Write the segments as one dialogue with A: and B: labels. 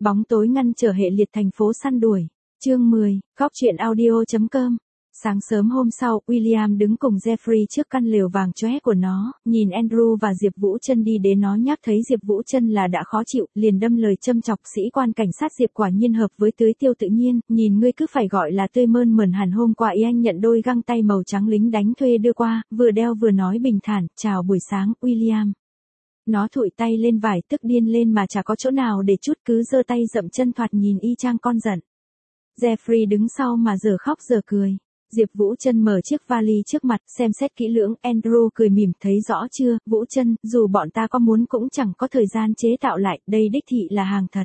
A: Bóng tối ngăn trở hệ liệt thành phố săn đuổi. Chương 10, góc truyện audio.com. Sáng sớm hôm sau, William đứng cùng Jeffrey trước căn lều vàng chóe của nó, nhìn Andrew và Diệp Vũ Trân đi đến, nó nhắc thấy Diệp Vũ Trân là đã khó chịu, liền đâm lời châm chọc. Sĩ quan cảnh sát Diệp quả nhiên hợp với tưới tiêu tự nhiên, nhìn ngươi cứ phải gọi là tươi mơn mởn hẳn. Hôm qua anh nhận đôi găng tay màu trắng lính đánh thuê đưa qua, vừa đeo vừa nói bình thản, chào buổi sáng, William. Nó thụi tay lên vải, tức điên lên mà chả có chỗ nào để chút, cứ giơ tay dậm chân, thoạt nhìn y chang con giận. Jeffrey đứng sau mà giờ khóc giờ cười. Diệp Vũ Trân mở chiếc vali trước mặt, xem xét kỹ lưỡng. Andrew cười mỉm, thấy rõ chưa, Vũ Trân, dù bọn ta có muốn cũng chẳng có thời gian chế tạo lại, đây đích thị là hàng thật.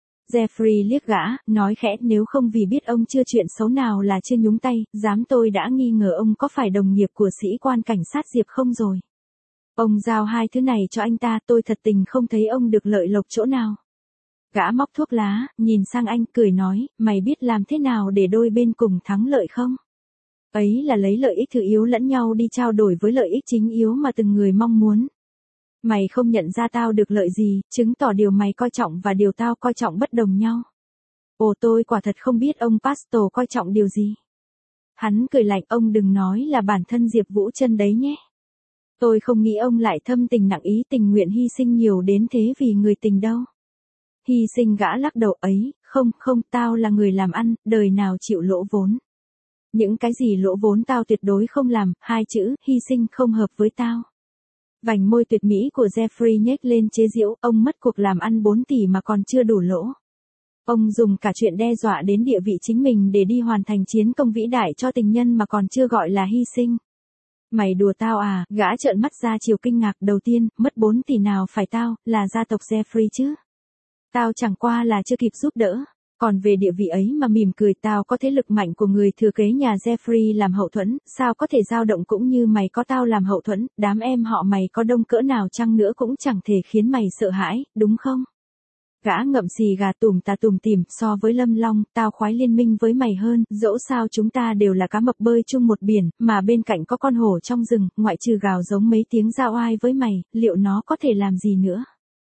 A: Jeffrey liếc gã, nói khẽ, nếu không vì biết ông chưa chuyện xấu nào là chưa nhúng tay, dám tôi đã nghi ngờ ông có phải đồng nghiệp của sĩ quan cảnh sát Diệp không rồi. Ông giao hai thứ này cho anh ta, tôi thật tình không thấy ông được lợi lộc chỗ nào. Gã móc thuốc lá, nhìn sang anh, cười nói, mày biết làm thế nào để đôi bên cùng thắng lợi không? Ấy là lấy lợi ích thứ yếu lẫn nhau đi trao đổi với lợi ích chính yếu mà từng người mong muốn. Mày không nhận ra tao được lợi gì, chứng tỏ điều mày coi trọng và điều tao coi trọng bất đồng nhau. Ồ, tôi quả thật không biết ông Pastor coi trọng điều gì. Hắn cười lạnh, ông đừng nói là bản thân Diệp Vũ Trân đấy nhé. Tôi không nghĩ ông lại thâm tình nặng ý, tình nguyện hy sinh nhiều đến thế vì người tình đâu. Hy sinh? Gã lắc đầu, ấy, không, tao là người làm ăn, đời nào chịu lỗ vốn. Những cái gì lỗ vốn tao tuyệt đối không làm, hai chữ, hy sinh, không hợp với tao. Vành môi tuyệt mỹ của Jeffrey nhếch lên chế giễu, ông mất cuộc làm ăn 4 tỷ mà còn chưa đủ lỗ. Ông dùng cả chuyện đe dọa đến địa vị chính mình để đi hoàn thành chiến công vĩ đại cho tình nhân mà còn chưa gọi là hy sinh. Mày đùa tao à? Gã trợn mắt ra chiều kinh ngạc. Đầu tiên, mất 4 tỷ nào phải tao, là gia tộc Jeffrey chứ. Tao chẳng qua là chưa kịp giúp đỡ. Còn về địa vị ấy mà mỉm cười, tao có thế lực mạnh của người thừa kế nhà Jeffrey làm hậu thuẫn, sao có thể dao động, cũng như mày có tao làm hậu thuẫn, đám em họ mày có đông cỡ nào chăng nữa cũng chẳng thể khiến mày sợ hãi, đúng không? Gã ngậm xì gà tủm tỉm, so với Lâm Long, tao khoái liên minh với mày hơn, dẫu sao chúng ta đều là cá mập bơi chung một biển, mà bên cạnh có con hổ trong rừng, ngoại trừ gào giống mấy tiếng giao oai với mày, liệu nó có thể làm gì nữa?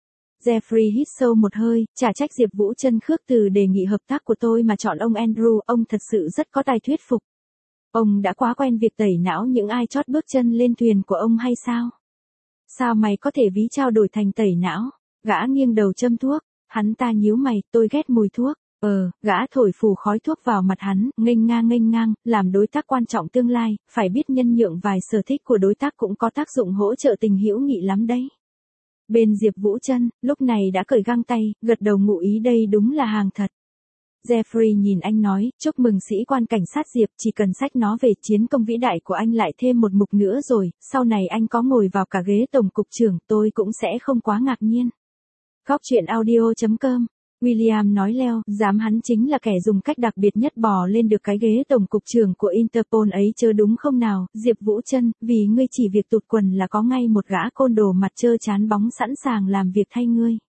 A: Jeffrey hít sâu một hơi, chả trách Diệp Vũ Trân khước từ đề nghị hợp tác của tôi mà chọn ông Andrew, ông thật sự rất có tài thuyết phục. Ông đã quá quen việc tẩy não những ai chót bước chân lên thuyền của ông hay sao? Sao mày có thể ví trao đổi thành tẩy não? Gã nghiêng đầu châm thuốc, hắn ta nhíu mày, tôi ghét mùi thuốc. Gã thổi phù khói thuốc vào mặt hắn, nghênh ngang, làm đối tác quan trọng tương lai, phải biết nhân nhượng vài sở thích của đối tác cũng có tác dụng hỗ trợ tình hữu nghị lắm đấy. Bên Diệp Vũ Trân, lúc này đã cởi găng tay, gật đầu ngụ ý đây đúng là hàng thật. Jeffrey nhìn anh nói, chúc mừng sĩ quan cảnh sát Diệp, chỉ cần xách nó về, chiến công vĩ đại của anh lại thêm một mục nữa rồi, sau này anh có ngồi vào cả ghế tổng cục trưởng, tôi cũng sẽ không quá ngạc nhiên. Góc truyện audio.com. William nói leo, dám hắn chính là kẻ dùng cách đặc biệt nhất bò lên được cái ghế tổng cục trưởng của Interpol ấy chớ đúng không nào, Diệp Vũ Trân, vì ngươi chỉ việc tụt quần là có ngay một gã côn đồ mặt trơ trán bóng sẵn sàng làm việc thay ngươi.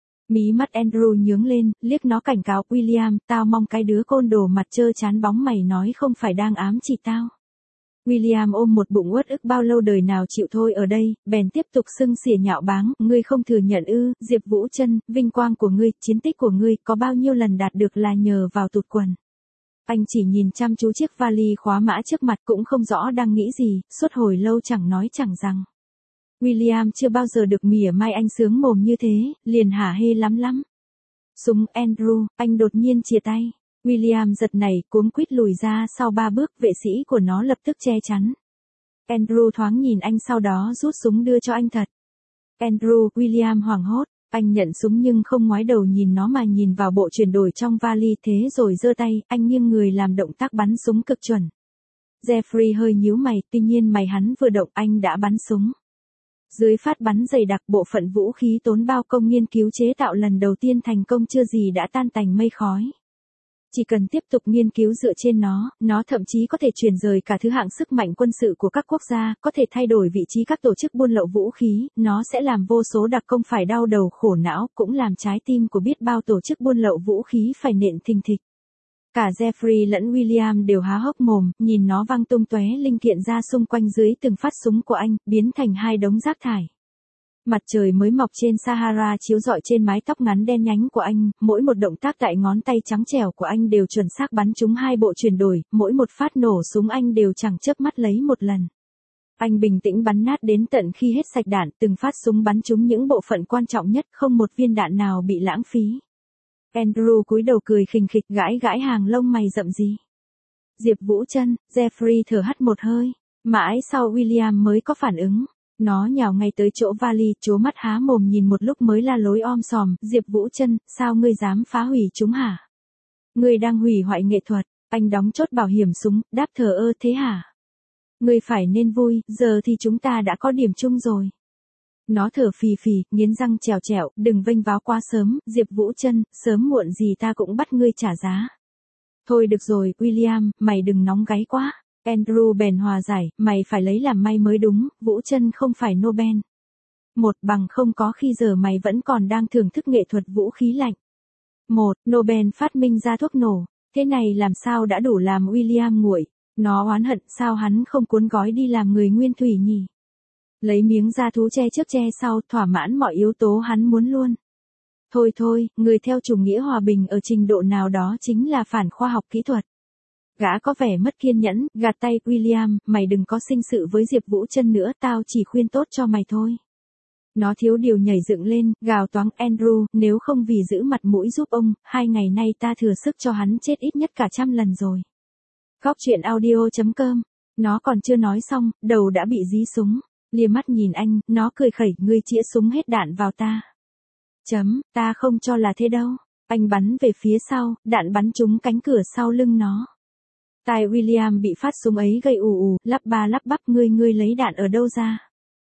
A: Mí mắt Andrew nhướng lên, liếc nó cảnh cáo, William, tao mong cái đứa côn đồ mặt trơ trán bóng mày nói không phải đang ám chỉ tao. William ôm một bụng uất ức bao lâu đời nào chịu thôi ở đây, bèn tiếp tục xưng xỉa nhạo báng, ngươi không thừa nhận ư, Diệp Vũ Trân, vinh quang của ngươi, chiến tích của ngươi, có bao nhiêu lần đạt được là nhờ vào tụt quần. Anh chỉ nhìn chăm chú chiếc vali khóa mã trước mặt, cũng không rõ đang nghĩ gì, suốt hồi lâu chẳng nói chẳng rằng. William chưa bao giờ được mỉa mai anh sướng mồm như thế, liền hả hê lắm. Súng Andrew, anh đột nhiên chia tay. William giật nảy, cuống quýt lùi ra sau 3 bước, vệ sĩ của nó lập tức che chắn. Andrew thoáng nhìn anh sau đó rút súng đưa cho anh thật. Andrew, William hoảng hốt, anh nhận súng nhưng không ngoái đầu nhìn nó mà nhìn vào bộ chuyển đổi trong vali, thế rồi giơ tay, anh nghiêng người làm động tác bắn súng cực chuẩn. Jeffrey hơi nhíu mày, tuy nhiên mày hắn vừa động anh đã bắn súng. Dưới phát bắn dày đặc, bộ phận vũ khí tốn bao công nghiên cứu chế tạo lần đầu tiên thành công chưa gì đã tan tành mây khói. Chỉ cần tiếp tục nghiên cứu dựa trên nó thậm chí có thể chuyển rời cả thứ hạng sức mạnh quân sự của các quốc gia, có thể thay đổi vị trí các tổ chức buôn lậu vũ khí, nó sẽ làm vô số đặc công phải đau đầu khổ não, cũng làm trái tim của biết bao tổ chức buôn lậu vũ khí phải nện thình thịch. Cả Jeffrey lẫn William đều há hốc mồm, nhìn nó văng tung tóe linh kiện ra xung quanh dưới từng phát súng của anh, biến thành hai đống rác thải. Mặt trời mới mọc trên Sahara chiếu rọi trên mái tóc ngắn đen nhánh của anh, mỗi một động tác tại ngón tay trắng trẻo của anh đều chuẩn xác bắn trúng hai bộ chuyển đổi, mỗi một phát nổ súng anh đều chẳng chớp mắt lấy một lần. Anh bình tĩnh bắn nát đến tận khi hết sạch đạn, từng phát súng bắn trúng những bộ phận quan trọng nhất, không một viên đạn nào bị lãng phí. Andrew cúi đầu cười khình khịch, gãi gãi hàng lông mày rậm gì. Diệp Vũ Trân, Jeffrey thở hắt một hơi. Mãi sau William mới có phản ứng. Nó nhào ngay tới chỗ vali, trố mắt há mồm nhìn một lúc mới la lối om sòm. Diệp Vũ Trân, sao ngươi dám phá hủy chúng hả? Ngươi đang hủy hoại nghệ thuật. Anh đóng chốt bảo hiểm súng, đáp thờ ơ thế hả? Ngươi phải nên vui, giờ thì chúng ta đã có điểm chung rồi. Nó thở phì phì, nghiến răng trèo trẹo, đừng vênh váo quá sớm, Diệp Vũ Trân, sớm muộn gì ta cũng bắt ngươi trả giá. Thôi được rồi, William, mày đừng nóng gáy quá. Andrew bèn hòa giải, mày phải lấy làm may mới đúng, Vũ Trân không phải Nobel. Một bằng không có khi giờ mày vẫn còn đang thưởng thức nghệ thuật vũ khí lạnh. Một, Nobel phát minh ra thuốc nổ, thế này làm sao đã đủ làm William nguội. Nó oán hận sao hắn không cuốn gói đi làm người nguyên thủy nhỉ. Lấy miếng da thú che trước che sau, thỏa mãn mọi yếu tố hắn muốn luôn. Thôi thôi, người theo chủ nghĩa hòa bình ở trình độ nào đó chính là phản khoa học kỹ thuật. Gã có vẻ mất kiên nhẫn, gạt tay William, mày đừng có sinh sự với Diệp Vũ Trân nữa, tao chỉ khuyên tốt cho mày thôi. Nó thiếu điều nhảy dựng lên, gào toáng Andrew, nếu không vì giữ mặt mũi giúp ông, 2 ngày nay ta thừa sức cho hắn chết ít nhất cả 100 lần rồi. Góc truyện audio.com. Nó còn chưa nói xong, đầu đã bị dí súng. Lia mắt nhìn anh, nó cười khẩy, ngươi chĩa súng hết đạn vào ta. Ta không cho là thế đâu. Anh bắn về phía sau, đạn bắn trúng cánh cửa sau lưng nó. Tai William bị phát súng ấy gây ù ù, lắp ba lắp bắp, ngươi lấy đạn ở đâu ra?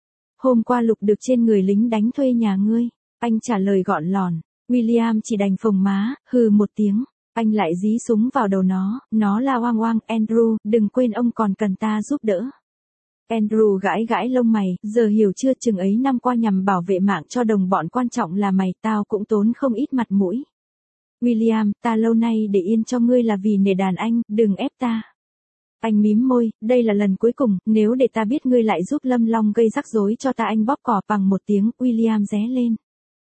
A: Hôm qua lục được trên người lính đánh thuê nhà ngươi. Anh trả lời gọn lòn. William chỉ đành phồng má, hừ một tiếng. Anh lại dí súng vào đầu nó la oang oang, Andrew, đừng quên ông còn cần ta giúp đỡ. Andrew gãi gãi lông mày, giờ hiểu chưa, chừng ấy năm qua nhằm bảo vệ mạng cho đồng bọn quan trọng là mày, tao cũng tốn không ít mặt mũi. William, ta lâu nay để yên cho ngươi là vì nể đàn anh, đừng ép ta. Anh mím môi, đây là lần cuối cùng, nếu để ta biết ngươi lại giúp Lâm Long gây rắc rối cho ta, anh bóp cỏ bằng một tiếng, William ré lên.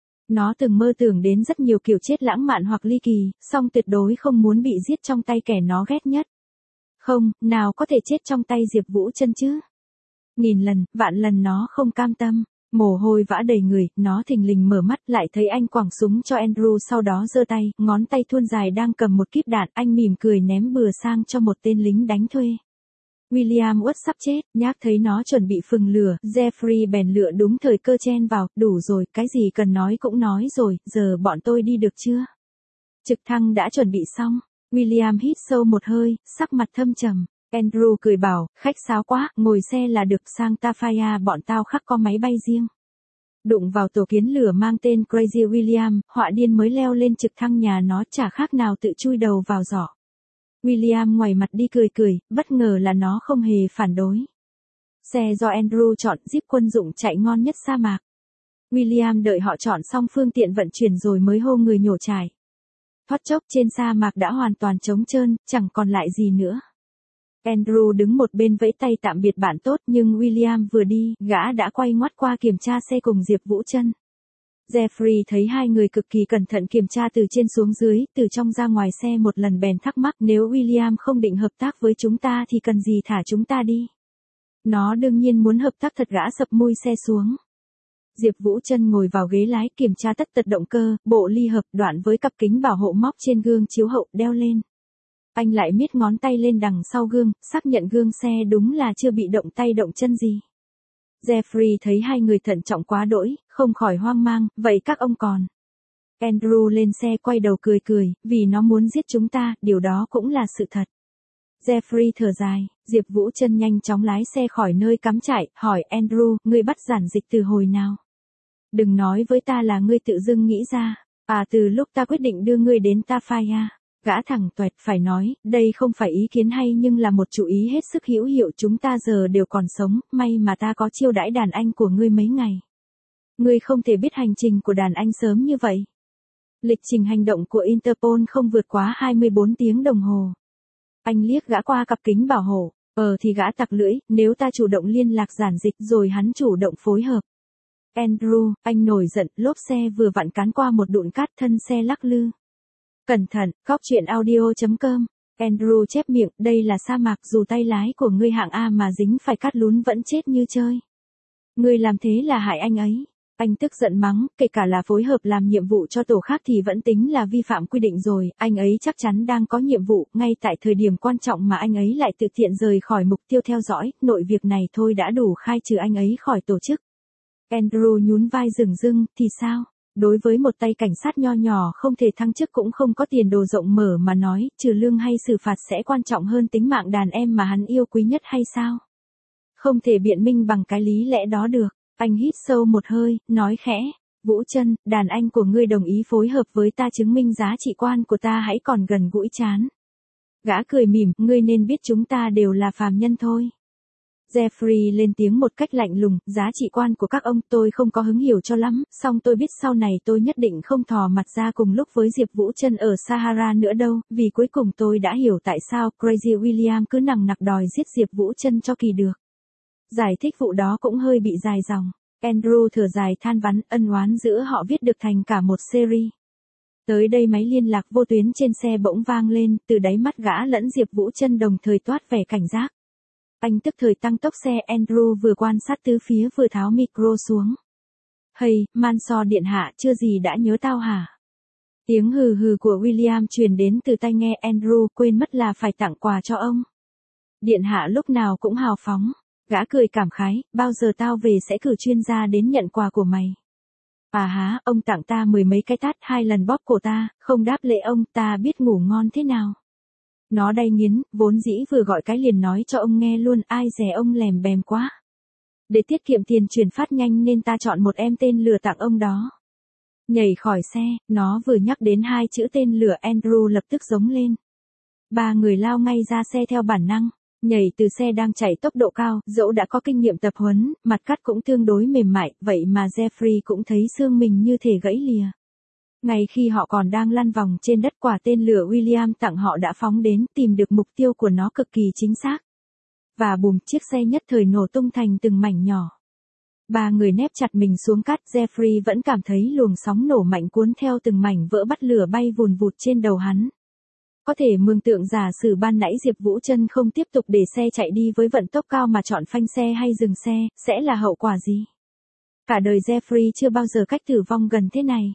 A: Nó từng mơ tưởng đến rất nhiều kiểu chết lãng mạn hoặc ly kỳ, song tuyệt đối không muốn bị giết trong tay kẻ nó ghét nhất. Không, nào có thể chết trong tay Diệp Vũ Trân chứ. Nghìn lần, vạn lần nó không cam tâm. Mồ hôi vã đầy người, nó thình lình mở mắt lại thấy anh quẳng súng cho Andrew, sau đó giơ tay, ngón tay thuôn dài đang cầm một kíp đạn, anh mỉm cười ném bừa sang cho một tên lính đánh thuê. William uất sắp chết, nhác thấy nó chuẩn bị phừng lửa, Jeffrey bèn lựa đúng thời cơ chen vào, đủ rồi, cái gì cần nói cũng nói rồi, giờ bọn tôi đi được chưa? Trực thăng đã chuẩn bị xong. William hít sâu một hơi, sắc mặt thâm trầm. Andrew cười bảo, khách sáo quá, ngồi xe là được, sang Tafaya bọn tao khắc có máy bay riêng. Đụng vào tổ kiến lửa mang tên Crazy William, họa điên mới leo lên trực thăng nhà nó, chả khác nào tự chui đầu vào giỏ. William ngoài mặt đi cười cười, bất ngờ là nó không hề phản đối. Xe do Andrew chọn, Jeep quân dụng chạy ngon nhất sa mạc. William đợi họ chọn xong phương tiện vận chuyển rồi mới hô người nhổ trải. Thoát chốc trên sa mạc đã hoàn toàn trống trơn, chẳng còn lại gì nữa. Andrew đứng một bên vẫy tay tạm biệt bạn tốt, nhưng William vừa đi, gã đã quay ngoắt qua kiểm tra xe cùng Diệp Vũ Trân. Jeffrey thấy hai người cực kỳ cẩn thận kiểm tra từ trên xuống dưới, từ trong ra ngoài xe một lần bèn thắc mắc, nếu William không định hợp tác với chúng ta thì cần gì thả chúng ta đi. Nó đương nhiên muốn hợp tác thật, gã sập mui xe xuống. Diệp Vũ Trân ngồi vào ghế lái kiểm tra tất tật động cơ, bộ ly hợp, đoạn với cặp kính bảo hộ móc trên gương chiếu hậu, đeo lên. Anh lại miết ngón tay lên đằng sau gương, xác nhận gương xe đúng là chưa bị động tay động chân gì. Jeffrey thấy hai người thận trọng quá đỗi, không khỏi hoang mang, vậy các ông còn. Andrew lên xe quay đầu cười cười, vì nó muốn giết chúng ta, điều đó cũng là sự thật. Jeffrey thở dài, Diệp Vũ Trân nhanh chóng lái xe khỏi nơi cắm trại, hỏi Andrew, ngươi bắt giản dịch từ hồi nào? Đừng nói với ta là ngươi tự dưng nghĩ ra, từ lúc ta quyết định đưa ngươi đến Tafaya. Gã thẳng toẹt, phải nói, đây không phải ý kiến hay nhưng là một chủ ý hết sức hữu hiệu, chúng ta giờ đều còn sống, may mà ta có chiêu đãi đàn anh của ngươi mấy ngày. Ngươi không thể biết hành trình của đàn anh sớm như vậy. Lịch trình hành động của Interpol không vượt quá 24 tiếng đồng hồ. Anh liếc gã qua cặp kính bảo hộ, thì gã tặc lưỡi, nếu ta chủ động liên lạc giản dịch rồi hắn chủ động phối hợp. Andrew, anh nổi giận, lốp xe vừa vặn cán qua một đụn cát, thân xe lắc lư. Cẩn thận, góc truyện audio.com. Andrew chép miệng, đây là sa mạc, dù tay lái của ngươi hạng A mà dính phải cát lún vẫn chết như chơi. Ngươi làm thế là hại anh ấy. Anh tức giận mắng, kể cả là phối hợp làm nhiệm vụ cho tổ khác thì vẫn tính là vi phạm quy định rồi, anh ấy chắc chắn đang có nhiệm vụ, ngay tại thời điểm quan trọng mà anh ấy lại tự tiện rời khỏi mục tiêu theo dõi, nội việc này thôi đã đủ khai trừ anh ấy khỏi tổ chức. Andrew nhún vai dửng dưng, thì sao? Đối với một tay cảnh sát nho nhỏ không thể thăng chức cũng không có tiền đồ rộng mở mà nói, trừ lương hay xử phạt sẽ quan trọng hơn tính mạng đàn em mà hắn yêu quý nhất hay sao? Không thể biện minh bằng cái lý lẽ đó được. Anh hít sâu một hơi, nói khẽ, Vũ Trân, đàn anh của ngươi đồng ý phối hợp với ta chứng minh giá trị quan của ta hãy còn gần gũi chán. Gã cười mỉm, ngươi nên biết chúng ta đều là phàm nhân thôi. Jeffrey lên tiếng một cách lạnh lùng, giá trị quan của các ông tôi không có hứng hiểu cho lắm, song tôi biết sau này tôi nhất định không thò mặt ra cùng lúc với Diệp Vũ Trân ở Sahara nữa đâu, vì cuối cùng tôi đã hiểu tại sao Crazy William cứ nằng nặc đòi giết Diệp Vũ Trân cho kỳ được. Giải thích vụ đó cũng hơi bị dài dòng. Andrew thở dài than vãn, ân oán giữa họ viết được thành cả một series. Tới đây máy liên lạc vô tuyến trên xe bỗng vang lên, từ đáy mắt gã lẫn Diệp Vũ Trân đồng thời toát vẻ cảnh giác. Anh tức thời tăng tốc xe, Andrew vừa quan sát tứ phía vừa tháo micro xuống. Hey, Manso điện hạ, chưa gì đã nhớ tao hả? Tiếng hừ hừ của William truyền đến từ tai nghe Andrew, quên mất là phải tặng quà cho ông. Điện hạ lúc nào cũng hào phóng. Gã cười cảm khái, bao giờ tao về sẽ cử chuyên gia đến nhận quà của mày. À há, ông tặng ta 10 mấy cái tát, 2 lần bóp cổ ta, không đáp lễ ông, ta biết ngủ ngon thế nào. Nó đay nghiến, vốn dĩ vừa gọi cái liền nói cho ông nghe luôn, ai dè ông lèm bèm quá. Để tiết kiệm tiền chuyển phát nhanh nên ta chọn một em tên lửa tặng ông đó. Nhảy khỏi xe, nó vừa nhắc đến 2 chữ tên lửa, Andrew lập tức giống lên. 3 người lao ngay ra xe theo bản năng. Nhảy từ xe đang chạy tốc độ cao, dẫu đã có kinh nghiệm tập huấn, mặt cắt cũng tương đối mềm mại, vậy mà Jeffrey cũng thấy xương mình như thể gãy lìa. Ngay khi họ còn đang lăn vòng trên đất, quả tên lửa William tặng họ đã phóng đến, tìm được mục tiêu của nó cực kỳ chính xác. Và bùm, chiếc xe nhất thời nổ tung thành từng mảnh nhỏ. 3 người nép chặt mình xuống cát, Jeffrey vẫn cảm thấy luồng sóng nổ mạnh cuốn theo từng mảnh vỡ bắt lửa bay vùn vụt trên đầu hắn. Có thể mường tượng giả sử ban nãy Diệp Vũ Trân không tiếp tục để xe chạy đi với vận tốc cao mà chọn phanh xe hay dừng xe, sẽ là hậu quả gì? Cả đời Jeffrey chưa bao giờ cách tử vong gần thế này.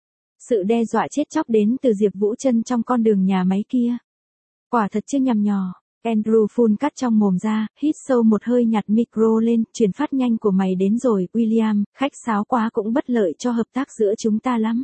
A: Sự đe dọa chết chóc đến từ Diệp Vũ Trân trong con đường nhà máy kia. Quả thật chưa nhằm nhò. Andrew phun cát trong mồm ra, hít sâu một hơi, nhặt micro lên, chuyển phát nhanh của mày đến rồi, William, khách sáo quá cũng bất lợi cho hợp tác giữa chúng ta lắm.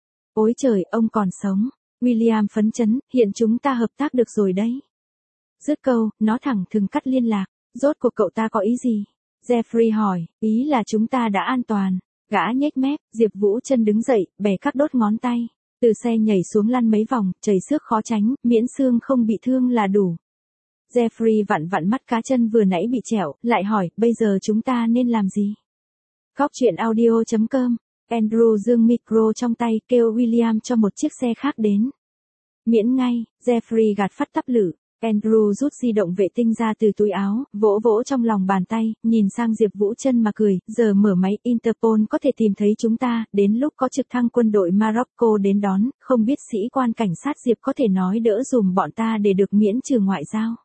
A: Ôi trời, ông còn sống. William phấn chấn, hiện chúng ta hợp tác được rồi đấy. Dứt câu, nó thẳng thừng cắt liên lạc. Rốt cuộc cậu ta có ý gì? Jeffrey hỏi, ý là chúng ta đã an toàn. Gã nhếch mép, Diệp Vũ Trân đứng dậy, bẻ các đốt ngón tay. Từ xe nhảy xuống lăn mấy vòng, chảy xước khó tránh, miễn xương không bị thương là đủ. Jeffrey vặn vặn mắt cá chân vừa nãy bị trẹo, lại hỏi, bây giờ chúng ta nên làm gì? Góc truyện audio.com. Andrew giương micro trong tay, kêu William cho một chiếc xe khác đến. Miễn ngay, Jeffrey gạt phát tắp lử. Andrew rút di động vệ tinh ra từ túi áo, vỗ vỗ trong lòng bàn tay, nhìn sang Diệp Vũ Trân mà cười, giờ mở máy, Interpol có thể tìm thấy chúng ta, đến lúc có trực thăng quân đội Morocco đến đón, không biết sĩ quan cảnh sát Diệp có thể nói đỡ dùm bọn ta để được miễn trừ ngoại giao.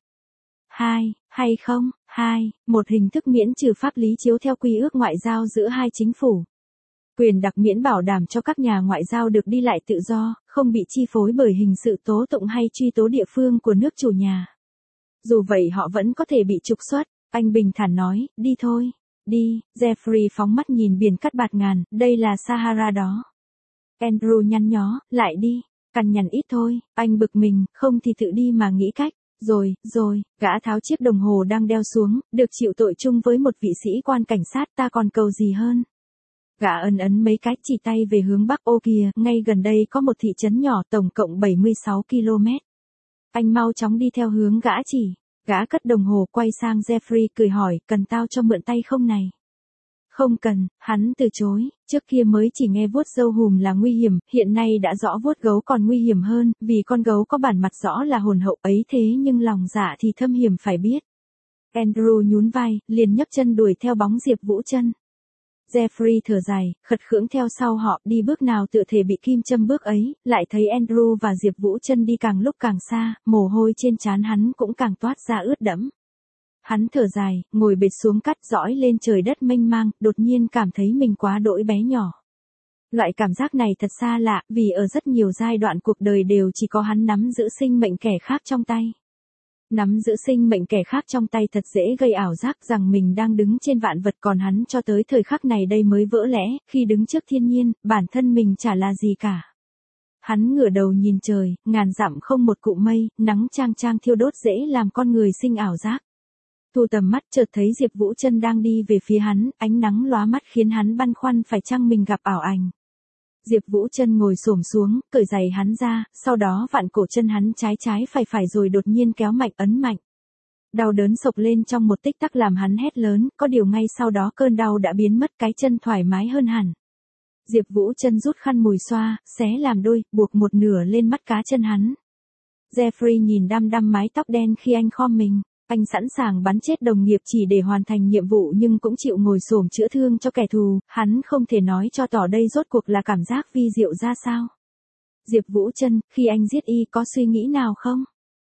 A: 2, hay không? 2, một hình thức miễn trừ pháp lý chiếu theo quy ước ngoại giao giữa hai chính phủ. Quyền đặc miễn bảo đảm cho các nhà ngoại giao được đi lại tự do, không bị chi phối bởi hình sự tố tụng hay truy tố địa phương của nước chủ nhà. Dù vậy họ vẫn có thể bị trục xuất, anh bình thản nói, đi thôi, đi. Jeffrey phóng mắt nhìn biển cát bạt ngàn, đây là Sahara đó. Andrew nhăn nhó, lại đi, cằn nhằn ít thôi, anh bực mình, không thì tự đi mà nghĩ cách. Rồi, gã tháo chiếc đồng hồ đang đeo xuống, được chịu tội chung với một vị sĩ quan cảnh sát, ta còn cầu gì hơn. Gã ấn mấy cái, chỉ tay về hướng bắc. Ô kìa, ngay gần đây có một thị trấn nhỏ, tổng cộng 76 km. Anh mau chóng đi theo hướng gã chỉ. Gã cất đồng hồ, quay sang Jeffrey cười hỏi, cần tao cho mượn tay không này? Không cần, hắn từ chối, trước kia mới chỉ nghe vuốt râu hùm là nguy hiểm, hiện nay đã rõ vuốt gấu còn nguy hiểm hơn, vì con gấu có bản mặt rõ là hồn hậu ấy, thế nhưng lòng dạ thì thâm hiểm phải biết. Andrew nhún vai, liền nhấc chân đuổi theo bóng Diệp Vũ Trân. Jeffrey thở dài, khật khưỡng theo sau họ, đi bước nào tựa thể bị kim châm bước ấy, lại thấy Andrew và Diệp Vũ Trân đi càng lúc càng xa, mồ hôi trên trán hắn cũng càng toát ra ướt đẫm. Hắn thở dài, ngồi bệt xuống cắt dõi lên trời đất mênh mang, đột nhiên cảm thấy mình quá đỗi bé nhỏ. Loại cảm giác này thật xa lạ, vì ở rất nhiều giai đoạn cuộc đời đều chỉ có hắn nắm giữ sinh mệnh kẻ khác trong tay. Nắm giữ sinh mệnh kẻ khác trong tay thật dễ gây ảo giác rằng mình đang đứng trên vạn vật, còn hắn cho tới thời khắc này đây mới vỡ lẽ, khi đứng trước thiên nhiên, bản thân mình chả là gì cả. Hắn ngửa đầu nhìn trời, ngàn dặm không một cụm mây, nắng chang chang thiêu đốt dễ làm con người sinh ảo giác. Thu tầm mắt chợt thấy Diệp Vũ Trân đang đi về phía hắn, ánh nắng lóa mắt khiến hắn băn khoăn phải chăng mình gặp ảo ảnh. Diệp Vũ Trân ngồi xổm xuống, cởi giày hắn ra, sau đó vặn cổ chân hắn trái phải rồi đột nhiên kéo mạnh ấn mạnh. Đau đớn sộc lên trong một tích tắc làm hắn hét lớn, có điều ngay sau đó cơn đau đã biến mất, cái chân thoải mái hơn hẳn. Diệp Vũ Trân rút khăn mùi xoa, xé làm đôi, buộc một nửa lên mắt cá chân hắn. Jeffrey nhìn đăm đăm mái tóc đen khi anh khom mình. Anh sẵn sàng bắn chết đồng nghiệp chỉ để hoàn thành nhiệm vụ nhưng cũng chịu ngồi xổm chữa thương cho kẻ thù, hắn không thể nói cho tỏ đây rốt cuộc là cảm giác vi diệu ra sao. Diệp Vũ Trân, khi anh giết y có suy nghĩ nào không?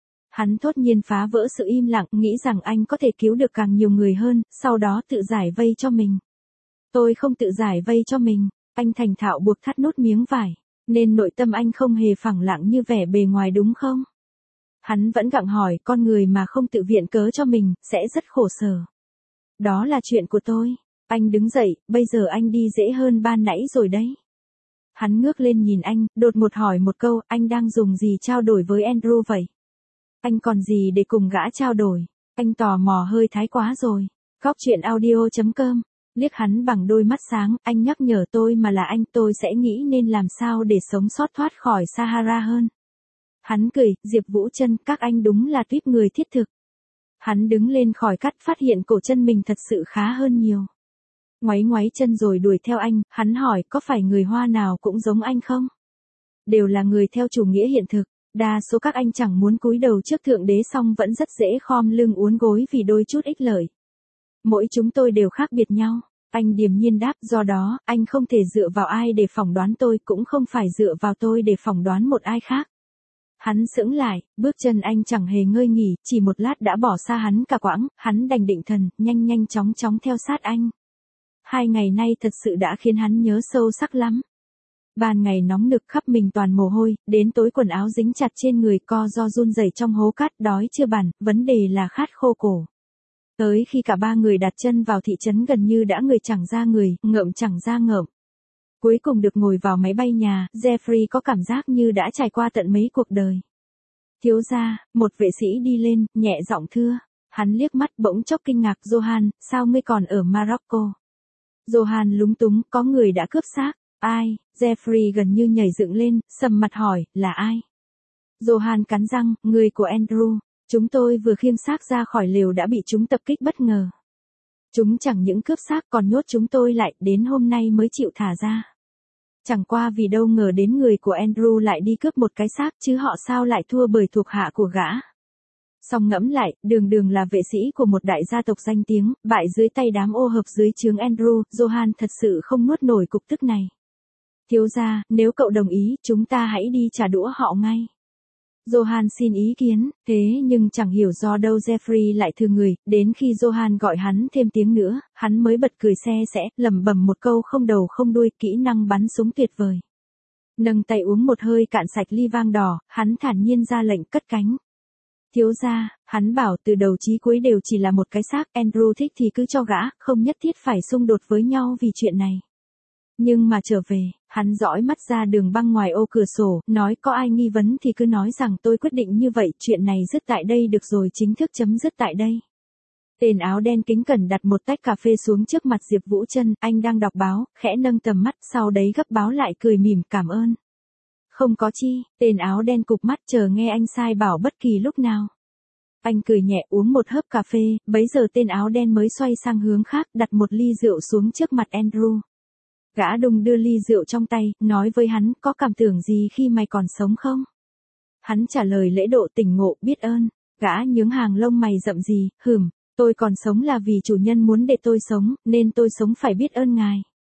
A: Hắn thốt nhiên phá vỡ sự im lặng, nghĩ rằng anh có thể cứu được càng nhiều người hơn, sau đó tự giải vây cho mình. Tôi không tự giải vây cho mình, anh thành thạo buộc thắt nút miếng vải, nên nội tâm anh không hề phẳng lặng như vẻ bề ngoài đúng không? Hắn vẫn gặng hỏi, con người mà không tự viện cớ cho mình, sẽ rất khổ sở. Đó là chuyện của tôi. Anh đứng dậy, bây giờ anh đi dễ hơn ban nãy rồi đấy. Hắn ngước lên nhìn anh, đột ngột hỏi một câu, anh đang dùng gì trao đổi với Andrew vậy? Anh còn gì để cùng gã trao đổi? Anh tò mò hơi thái quá rồi. Góc chuyện audio.com. Liếc hắn bằng đôi mắt sáng, anh nhắc nhở tôi mà là anh, tôi sẽ nghĩ nên làm sao để sống sót thoát khỏi Sahara hơn. Hắn cười, Diệp Vũ Trân, các anh đúng là tuýp người thiết thực. Hắn đứng lên khỏi cắt, phát hiện cổ chân mình thật sự khá hơn nhiều. Ngoáy ngoáy chân rồi đuổi theo anh, hắn hỏi, có phải người Hoa nào cũng giống anh không? Đều là người theo chủ nghĩa hiện thực, đa số các anh chẳng muốn cúi đầu trước Thượng Đế xong vẫn rất dễ khom lưng uốn gối vì đôi chút ích lợi. Mỗi chúng tôi đều khác biệt nhau. Anh điềm nhiên đáp, do đó, anh không thể dựa vào ai để phỏng đoán tôi, cũng không phải dựa vào tôi để phỏng đoán một ai khác. Hắn sững lại, bước chân anh chẳng hề ngơi nghỉ, chỉ một lát đã bỏ xa hắn cả quãng, hắn đành định thần, nhanh chóng theo sát anh. 2 ngày nay thật sự đã khiến hắn nhớ sâu sắc lắm. Ban ngày nóng nực khắp mình toàn mồ hôi, đến tối quần áo dính chặt trên người, co ro run rẩy trong hố cát, đói chưa bàn, vấn đề là khát khô cổ. Tới khi cả 3 người đặt chân vào thị trấn gần như đã người chẳng ra người, ngợm chẳng ra ngợm. Cuối cùng được ngồi vào máy bay nhà, Jeffrey có cảm giác như đã trải qua tận mấy cuộc đời. Thiếu gia, một vệ sĩ đi lên, nhẹ giọng thưa. Hắn liếc mắt bỗng chốc kinh ngạc, Johan, sao ngươi còn ở Morocco? Johan lúng túng, có người đã cướp xác. Ai? Jeffrey gần như nhảy dựng lên, sầm mặt hỏi, là ai? Johan cắn răng, người của Andrew. Chúng tôi vừa khiêng xác ra khỏi lều đã bị chúng tập kích bất ngờ. Chúng chẳng những cướp xác còn nhốt chúng tôi lại, đến hôm nay mới chịu thả ra. Chẳng qua vì đâu ngờ đến người của Andrew lại đi cướp một cái xác, chứ họ sao lại thua bởi thuộc hạ của gã. Song ngẫm lại, đường là vệ sĩ của một đại gia tộc danh tiếng, bại dưới tay đám ô hợp dưới trướng Andrew, Johan thật sự không nuốt nổi cục tức này. Thiếu gia, nếu cậu đồng ý, chúng ta hãy đi trả đũa họ ngay. Johan xin ý kiến, thế nhưng chẳng hiểu do đâu Jeffrey lại thương người, đến khi Johan gọi hắn thêm tiếng nữa, hắn mới bật cười se sẽ, lẩm bẩm một câu không đầu không đuôi, kỹ năng bắn súng tuyệt vời. Nâng tay uống một hơi cạn sạch ly vang đỏ, hắn thản nhiên ra lệnh cất cánh. Thiếu gia, hắn bảo từ đầu chí cuối đều chỉ là một cái xác, Andrew thích thì cứ cho gã, không nhất thiết phải xung đột với nhau vì chuyện này. Nhưng mà trở về, hắn dõi mắt ra đường băng ngoài ô cửa sổ, nói có ai nghi vấn thì cứ nói rằng tôi quyết định như vậy, chuyện này dứt tại đây được rồi, chính thức chấm dứt tại đây. Tên áo đen kính cẩn đặt một tách cà phê xuống trước mặt Diệp Vũ Trân, anh đang đọc báo, khẽ nâng tầm mắt, sau đấy gấp báo lại cười mỉm cảm ơn. Không có chi, tên áo đen cụp mắt chờ nghe anh sai bảo bất kỳ lúc nào. Anh cười nhẹ uống một hớp cà phê, bấy giờ tên áo đen mới xoay sang hướng khác, đặt một ly rượu xuống trước mặt Andrew. Gã đung đưa ly rượu trong tay, nói với hắn, có cảm tưởng gì khi mày còn sống không? Hắn trả lời lễ độ tỉnh ngộ, biết ơn. Gã nhướng hàng lông mày rậm gì, tôi còn sống là vì chủ nhân muốn để tôi sống, nên tôi sống phải biết ơn ngài.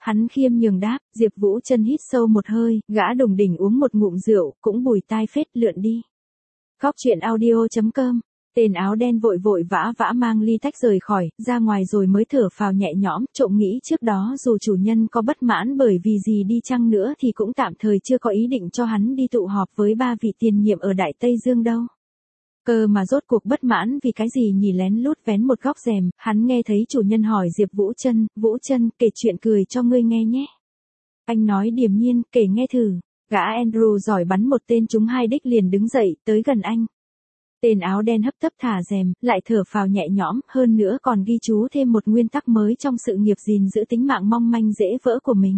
A: Hắn khiêm nhường đáp, Diệp Vũ Trân hít sâu một hơi, gã đùng đỉnh uống một ngụm rượu, cũng bùi tai phết lượn đi. Góc truyện audio.com. Tên áo đen vội vội vã vã mang ly tách rời khỏi, ra ngoài rồi mới thở phào nhẹ nhõm, trộm nghĩ trước đó dù chủ nhân có bất mãn bởi vì gì đi chăng nữa thì cũng tạm thời chưa có ý định cho hắn đi tụ họp với 3 vị tiền nhiệm ở Đại Tây Dương đâu. Cơ mà rốt cuộc bất mãn vì cái gì nhỉ, lén lút vén một góc rèm, hắn nghe thấy chủ nhân hỏi Diệp Vũ Trân, kể chuyện cười cho ngươi nghe nhé. Anh nói điềm nhiên, kể nghe thử. Gã Andrew giỏi bắn một tên trúng 2 đích liền đứng dậy, tới gần anh. Tên áo đen hấp tấp thả rèm, lại thở phào nhẹ nhõm, hơn nữa còn ghi chú thêm một nguyên tắc mới trong sự nghiệp gìn giữ tính mạng mong manh dễ vỡ của mình.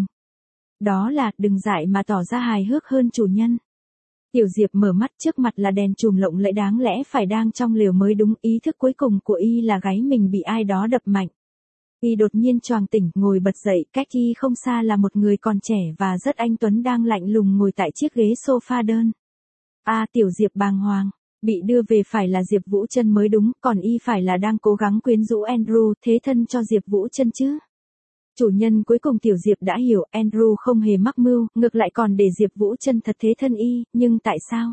A: Đó là, đừng dại mà tỏ ra hài hước hơn chủ nhân. Tiểu Diệp mở mắt, trước mặt là đèn chùm lộng lẫy, đáng lẽ phải đang trong lều mới đúng, ý thức cuối cùng của y là gáy mình bị ai đó đập mạnh. Y đột nhiên choàng tỉnh, ngồi bật dậy, cách y không xa là một người còn trẻ và rất anh tuấn đang lạnh lùng ngồi tại chiếc ghế sofa đơn. Tiểu Diệp bàng hoàng, bị đưa về phải là Diệp Vũ Trân mới đúng, còn y phải là đang cố gắng quyến rũ Andrew, thế thân cho Diệp Vũ Trân chứ. Chủ nhân cuối cùng Tiểu Diệp đã hiểu, Andrew không hề mắc mưu, ngược lại còn để Diệp Vũ Trân thật thế thân y, nhưng tại sao?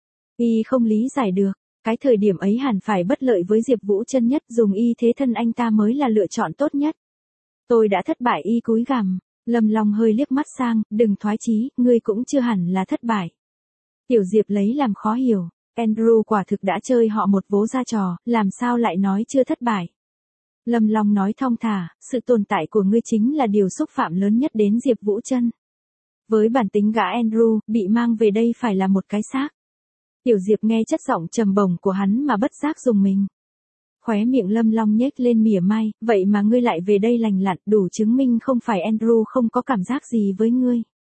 A: Y không lý giải được, cái thời điểm ấy hẳn phải bất lợi với Diệp Vũ Trân nhất, dùng y thế thân anh ta mới là lựa chọn tốt nhất. Tôi đã thất bại, y cúi gằm, Lâm Long hơi liếc mắt sang, đừng thoái chí, ngươi cũng chưa hẳn là thất bại. Tiểu Diệp lấy làm khó hiểu, Andrew quả thực đã chơi họ một vố ra trò, làm sao lại nói chưa thất bại. Lâm Long nói thong thả, sự tồn tại của ngươi chính là điều xúc phạm lớn nhất đến Diệp Vũ Trân. Với bản tính gã Andrew, bị mang về đây phải là một cái xác. Tiểu Diệp nghe chất giọng trầm bổng của hắn mà bất giác rùng mình. Khóe miệng Lâm Long nhếch lên mỉa mai, vậy mà ngươi lại về đây lành lặn, đủ chứng minh không phải Andrew không có cảm giác gì với ngươi.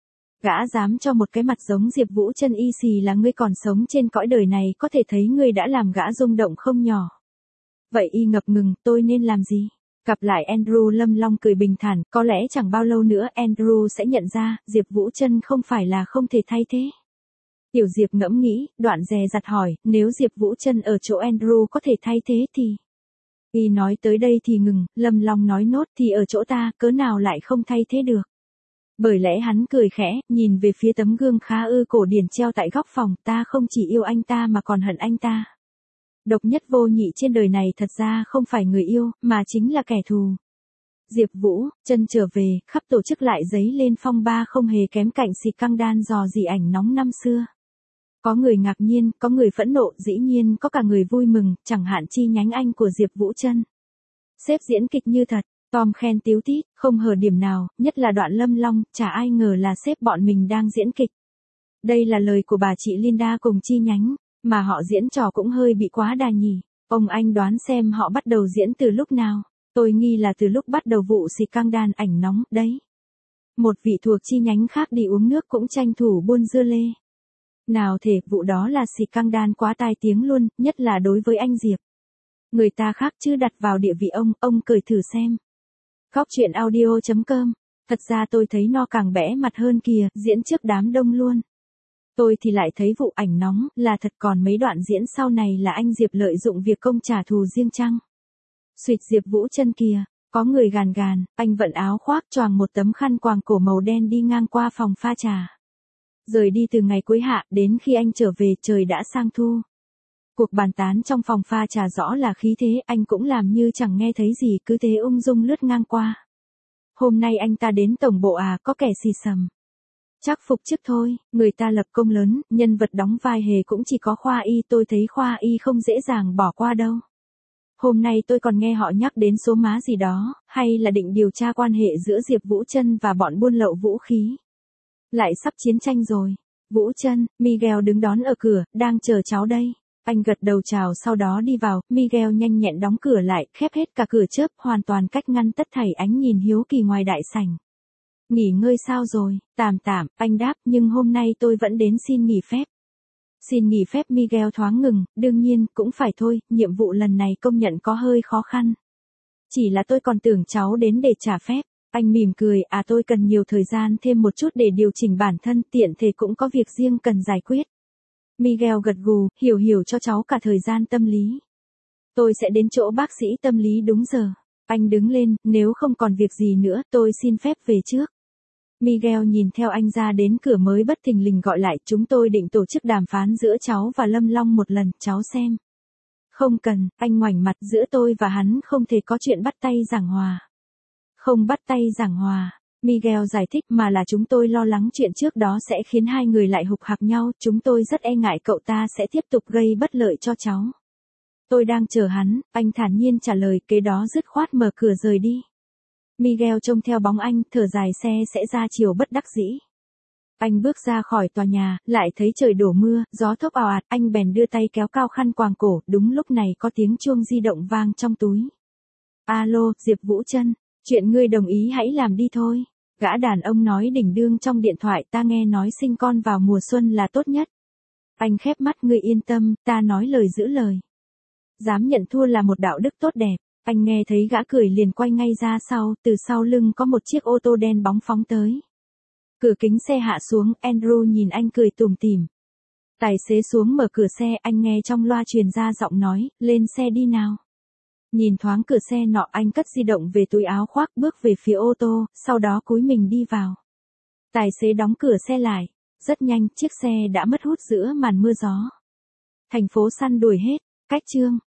A: Gã dám cho một cái mặt giống Diệp Vũ Trân y xì là ngươi còn sống trên cõi đời này, có thể thấy ngươi đã làm gã rung động không nhỏ. Vậy y ngập ngừng, tôi nên làm gì? Gặp lại Andrew, Lâm Long cười bình thản, có lẽ chẳng bao lâu nữa Andrew sẽ nhận ra, Diệp Vũ Trân không phải là không thể thay thế. Tiểu Diệp ngẫm nghĩ, đoạn dè dặt hỏi, nếu Diệp Vũ Trân ở chỗ Andrew có thể thay thế thì... Y nói tới đây thì ngừng, Lâm Long nói nốt, thì ở chỗ ta, cớ nào lại không thay thế được. Bởi lẽ hắn cười khẽ, nhìn về phía tấm gương khá cổ điển treo tại góc phòng, ta không chỉ yêu anh ta mà còn hận anh ta. Độc nhất vô nhị trên đời này thật ra không phải người yêu, mà chính là kẻ thù. Diệp Vũ Trân trở về, khắp tổ chức lại giấy lên phong ba không hề kém cạnh scandal dò dỉ ảnh nóng năm xưa. Có người ngạc nhiên, có người phẫn nộ, dĩ nhiên có cả người vui mừng, chẳng hạn chi nhánh Anh của Diệp Vũ Trân. Sếp diễn kịch như thật, Tom khen tíu tít, không hở điểm nào, nhất là đoạn Lâm Long, chả ai ngờ là sếp bọn mình đang diễn kịch. Đây là lời của bà chị Linda cùng chi nhánh, mà họ diễn trò cũng hơi bị quá đà nhỉ. Ông anh đoán xem họ bắt đầu diễn từ lúc nào, tôi nghi là từ lúc bắt đầu vụ scandal ảnh nóng, đấy. Một vị thuộc chi nhánh khác đi uống nước cũng tranh thủ buôn dưa lê. Nào thể, vụ đó là scandal quá tai tiếng luôn, nhất là đối với anh Diệp. Người ta khác chứ đặt vào địa vị ông cười thử xem. Góc truyện audio.com. Thật ra tôi thấy no càng bẽ mặt hơn kìa, diễn trước đám đông luôn. Tôi thì lại thấy vụ ảnh nóng là thật, còn mấy đoạn diễn sau này là anh Diệp lợi dụng việc công trả thù riêng chăng? Xuyệt Diệp Vũ Trân kìa, có người gàn gàn, anh vận áo khoác choàng một tấm khăn quàng cổ màu đen đi ngang qua phòng pha trà. Rời đi từ ngày cuối hạ, đến khi anh trở về trời đã sang thu. Cuộc bàn tán trong phòng pha trà rõ là khí thế, anh cũng làm như chẳng nghe thấy gì, cứ thế ung dung lướt ngang qua. Hôm nay anh ta đến tổng bộ có kẻ xì xầm. Chắc phục chức thôi, người ta lập công lớn, nhân vật đóng vai hề cũng chỉ có Khoa Y, tôi thấy Khoa Y không dễ dàng bỏ qua đâu. Hôm nay tôi còn nghe họ nhắc đến số má gì đó, hay là định điều tra quan hệ giữa Diệp Vũ Trân và bọn buôn lậu vũ khí. Lại sắp chiến tranh rồi. Vũ Trân, Miguel đứng đón ở cửa, đang chờ cháu đây. Anh gật đầu chào sau đó đi vào, Miguel nhanh nhẹn đóng cửa lại, khép hết cả cửa chớp, hoàn toàn cách ngăn tất thảy ánh nhìn hiếu kỳ ngoài đại sảnh. Nghỉ ngơi sao rồi? Tạm, anh đáp, nhưng hôm nay tôi vẫn đến xin nghỉ phép. Xin nghỉ phép, Miguel thoáng ngừng, đương nhiên, cũng phải thôi, nhiệm vụ lần này công nhận có hơi khó khăn. Chỉ là tôi còn tưởng cháu đến để trả phép. Anh mỉm cười, tôi cần nhiều thời gian thêm một chút để điều chỉnh bản thân, tiện thể cũng có việc riêng cần giải quyết. Miguel gật gù, hiểu cho cháu cả thời gian tâm lý. Tôi sẽ đến chỗ bác sĩ tâm lý đúng giờ. Anh đứng lên, nếu không còn việc gì nữa, tôi xin phép về trước. Miguel nhìn theo anh ra đến cửa mới bất thình lình gọi lại, chúng tôi định tổ chức đàm phán giữa cháu và Lâm Long một lần, cháu xem. Không cần, anh ngoảnh mặt, giữa tôi và hắn không thể có chuyện bắt tay giảng hòa. Không bắt tay giảng hòa, Miguel giải thích, mà là chúng tôi lo lắng chuyện trước đó sẽ khiến hai người lại hục hặc nhau, chúng tôi rất e ngại cậu ta sẽ tiếp tục gây bất lợi cho cháu. Tôi đang chờ hắn, anh thản nhiên trả lời, kế đó dứt khoát mở cửa rời đi. Miguel trông theo bóng anh, thở dài, xe sẽ ra chiều bất đắc dĩ. Anh bước ra khỏi tòa nhà, lại thấy trời đổ mưa, gió thốc ào ạt, anh bèn đưa tay kéo cao khăn quàng cổ, đúng lúc này có tiếng chuông di động vang trong túi. Alo, Diệp Vũ Trân, chuyện ngươi đồng ý hãy làm đi thôi. Gã đàn ông nói đỉnh đương trong điện thoại, ta nghe nói sinh con vào mùa xuân là tốt nhất. Anh khép mắt, ngươi yên tâm, ta nói lời giữ lời. Dám nhận thua là một đạo đức tốt đẹp. Anh nghe thấy gã cười liền quay ngay ra sau, từ sau lưng có một chiếc ô tô đen bóng phóng tới. Cửa kính xe hạ xuống, Andrew nhìn anh cười tủm tỉm. Tài xế xuống mở cửa xe, anh nghe trong loa truyền ra giọng nói, lên xe đi nào. Nhìn thoáng cửa xe nọ, anh cất di động về túi áo khoác, bước về phía ô tô, sau đó cúi mình đi vào. Tài xế đóng cửa xe lại. Rất nhanh, chiếc xe đã mất hút giữa màn mưa gió. Thành phố săn đuổi hết. Cách chương